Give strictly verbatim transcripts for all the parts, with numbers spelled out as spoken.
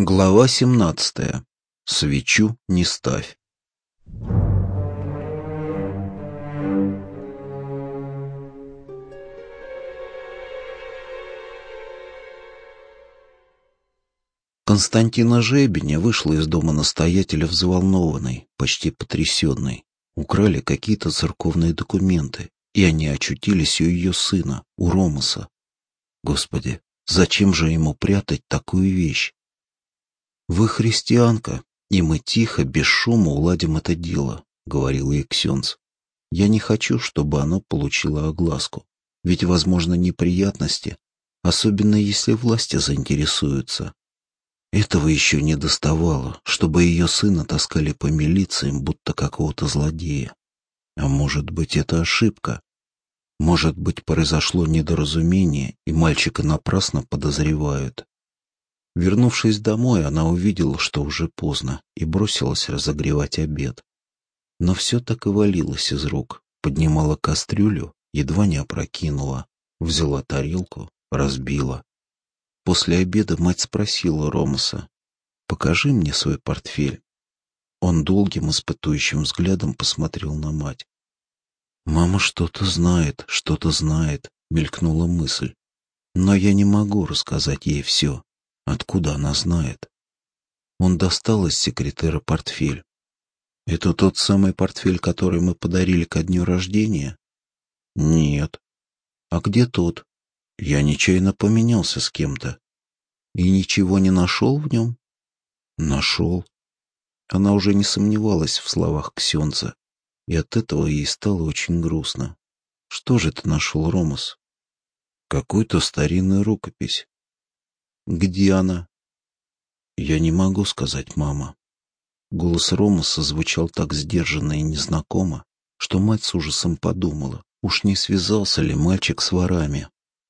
Глава семнадцатая. Свечу не ставь. Константина Жебеня вышла из дома настоятеля взволнованной, почти потрясенной. Украли какие-то церковные документы, и они очутились у ее сына, у Ромаса. Господи, зачем же ему прятать такую вещь? «Вы христианка, и мы тихо, без шума уладим это дело», — говорил ей ксенц. «Я не хочу, чтобы оно получило огласку, ведь возможны неприятности, особенно если власти заинтересуются. Этого еще не доставало, чтобы ее сына таскали по милициям, будто какого-то злодея. А может быть, это ошибка? Может быть, произошло недоразумение, и мальчика напрасно подозревают». Вернувшись домой, она увидела, что уже поздно, и бросилась разогревать обед. Но все так и валилось из рук. Поднимала кастрюлю, едва не опрокинула. Взяла тарелку, разбила. После обеда мать спросила Ромаса: «Покажи мне свой портфель». Он долгим испытующим взглядом посмотрел на мать. «Мама что-то знает, что-то знает», — мелькнула мысль. «Но я не могу рассказать ей все. Откуда она знает?» Он достал из секретера портфель. «Это тот самый портфель, который мы подарили ко дню рождения?» «Нет». «А где тот?» «Я нечаянно поменялся с кем-то». «И ничего не нашел в нем?» «Нашел». Она уже не сомневалась в словах ксенца, и от этого ей стало очень грустно. «Что же ты нашел, Ромас?» «Какую-то старинную рукопись». «Где она?» «Я не могу сказать, мама». Голос Ромаса звучал так сдержанно и незнакомо, что мать с ужасом подумала, уж не связался ли мальчик с ворами.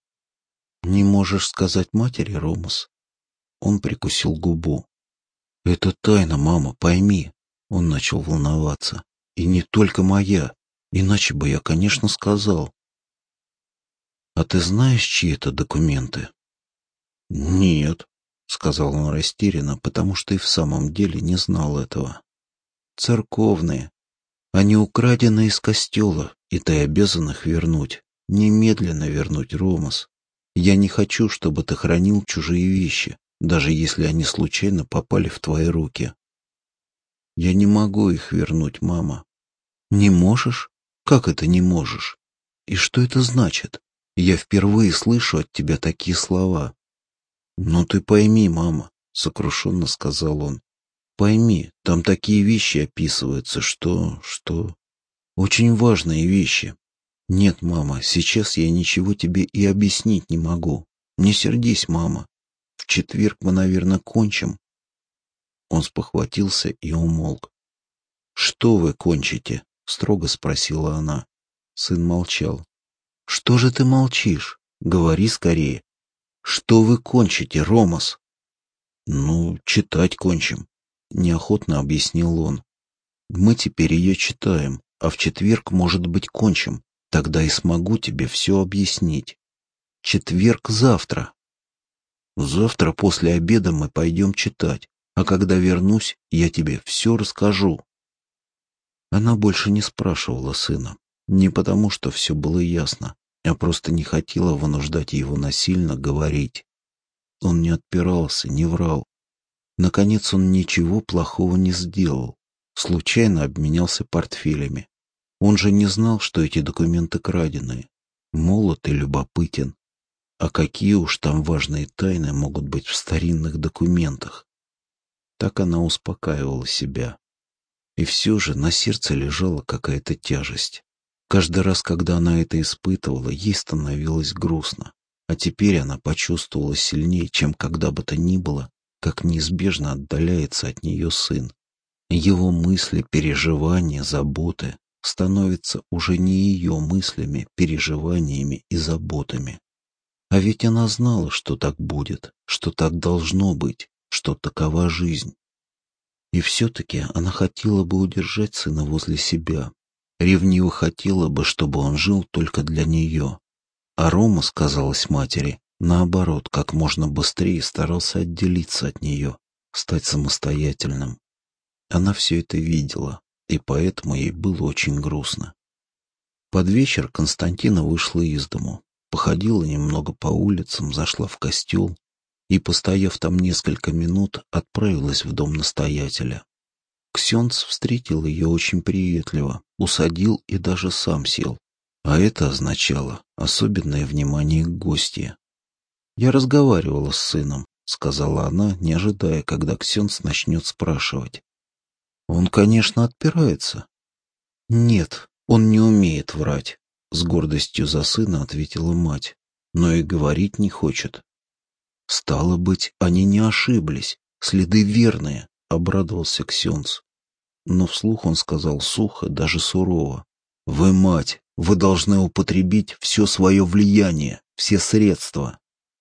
«Не можешь сказать матери, Ромас?» Он прикусил губу. «Это тайна, мама, пойми». Он начал волноваться. «И не только моя, иначе бы я, конечно, сказал». «А ты знаешь, чьи это документы?» «Нет», — сказал он растерянно, потому что и в самом деле не знал этого. «Церковные. Они украдены из костела, и ты обязан их вернуть. Немедленно вернуть, Ромас. Я не хочу, чтобы ты хранил чужие вещи, даже если они случайно попали в твои руки». «Я не могу их вернуть, мама». «Не можешь? Как это не можешь? И что это значит? Я впервые слышу от тебя такие слова». «Ну ты пойми, мама», — сокрушенно сказал он. «Пойми, там такие вещи описываются, что... что... очень важные вещи. Нет, мама, сейчас я ничего тебе и объяснить не могу. Не сердись, мама. В четверг мы, наверное, кончим». Он спохватился и умолк. «Что вы кончите?» — строго спросила она. Сын молчал. «Что же ты молчишь? Говори скорее. Что вы кончите, Ромас?» «Ну, читать кончим», — неохотно объяснил он. «Мы теперь ее читаем, а в четверг, может быть, кончим. Тогда и смогу тебе все объяснить. Четверг завтра. Завтра после обеда мы пойдем читать, а когда вернусь, я тебе все расскажу». Она больше не спрашивала сына, не потому что все было ясно, а просто не хотела вынуждать его насильно говорить. Он не отпирался, не врал. Наконец он ничего плохого не сделал. Случайно обменялся портфелями. Он же не знал, что эти документы краденые. Молод и любопытен. А какие уж там важные тайны могут быть в старинных документах? Так она успокаивала себя. И все же на сердце лежала какая-то тяжесть. Каждый раз, когда она это испытывала, ей становилось грустно. А теперь она почувствовала сильнее, чем когда бы то ни было, как неизбежно отдаляется от нее сын. Его мысли, переживания, заботы становятся уже не ее мыслями, переживаниями и заботами. А ведь она знала, что так будет, что так должно быть, что такова жизнь. И все-таки она хотела бы удержать сына возле себя. Ревниво хотела бы, чтобы он жил только для нее. А Рома, сказалось матери, наоборот, как можно быстрее старался отделиться от нее, стать самостоятельным. Она все это видела, и поэтому ей было очень грустно. Под вечер Константина вышла из дому, походила немного по улицам, зашла в костел и, постояв там несколько минут, отправилась в дом настоятеля. Ксенц встретил ее очень приветливо, усадил и даже сам сел, а это означало особенное внимание к гостье. «Я разговаривала с сыном», — сказала она, не ожидая, когда Ксенц начнет спрашивать. «Он, конечно, отпирается». «Нет, он не умеет врать», — с гордостью за сына ответила мать, «но и говорить не хочет». «Стало быть, они не ошиблись, следы верные», — обрадовался Ксенц. Но вслух он сказал сухо, даже сурово: «Вы, мать, вы должны употребить все свое влияние, все средства».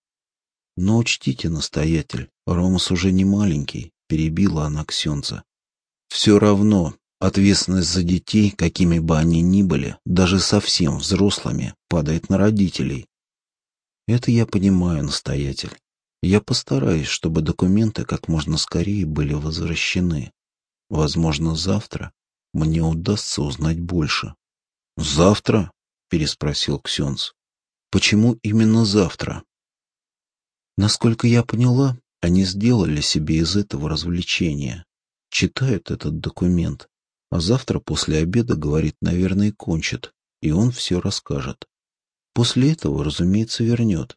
«Но учтите, настоятель, Ромас уже не маленький», — перебила она Ксенца. «Все равно ответственность за детей, какими бы они ни были, даже совсем взрослыми, падает на родителей». «Это я понимаю, настоятель. Я постараюсь, чтобы документы как можно скорее были возвращены. Возможно, завтра мне удастся узнать больше». «Завтра?» — переспросил Ксенц. «Почему именно завтра?» Насколько я поняла, они сделали себе из этого развлечения. Читают этот документ, а завтра после обеда, говорит, наверное, кончат, и он все расскажет. После этого, разумеется, вернет.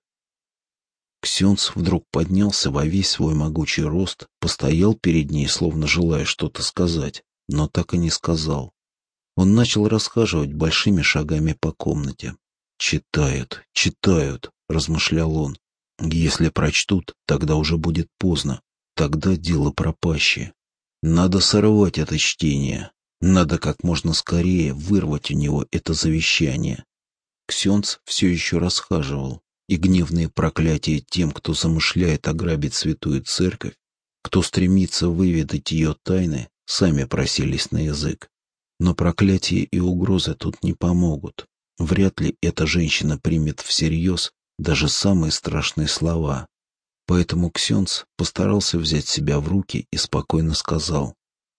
Ксенц вдруг поднялся во весь свой могучий рост, постоял перед ней, словно желая что-то сказать, но так и не сказал. Он начал расхаживать большими шагами по комнате. «Читают, читают», — размышлял он. «Если прочтут, тогда уже будет поздно, тогда дело пропащее. Надо сорвать это чтение, надо как можно скорее вырвать у него это завещание». Ксенц все еще расхаживал, и гневные проклятия тем, кто замышляет ограбить святую церковь, кто стремится выведать ее тайны, сами просились на язык. Но проклятия и угрозы тут не помогут. Вряд ли эта женщина примет всерьез даже самые страшные слова. Поэтому Ксенц постарался взять себя в руки и спокойно сказал: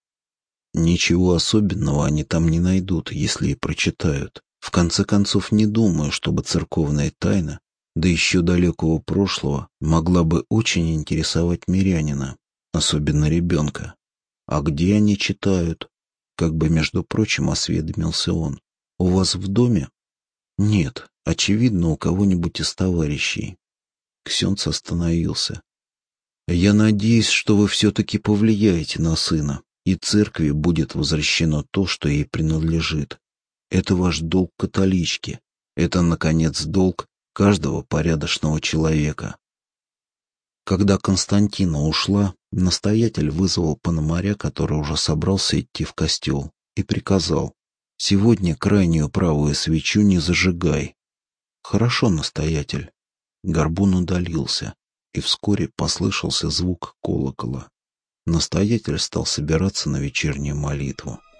«Ничего особенного они там не найдут, если и прочитают. В конце концов, не думаю, чтобы церковная тайна, да еще далекого прошлого, могла бы очень интересовать мирянина, особенно ребенка. А где они читают?» Как бы, между прочим, осведомился он. «У вас в доме?» «Нет, очевидно, у кого-нибудь из товарищей». Ксенц остановился. «Я надеюсь, что вы все-таки повлияете на сына, и церкви будет возвращено то, что ей принадлежит. Это ваш долг католички. Это, наконец, долг каждого порядочного человека». Когда Константина ушла, настоятель вызвал пономаря, который уже собрался идти в костел, и приказал: «Сегодня крайнюю правую свечу не зажигай». «Хорошо, настоятель». Горбун удалился, и вскоре послышался звук колокола. Настоятель стал собираться на вечернюю молитву.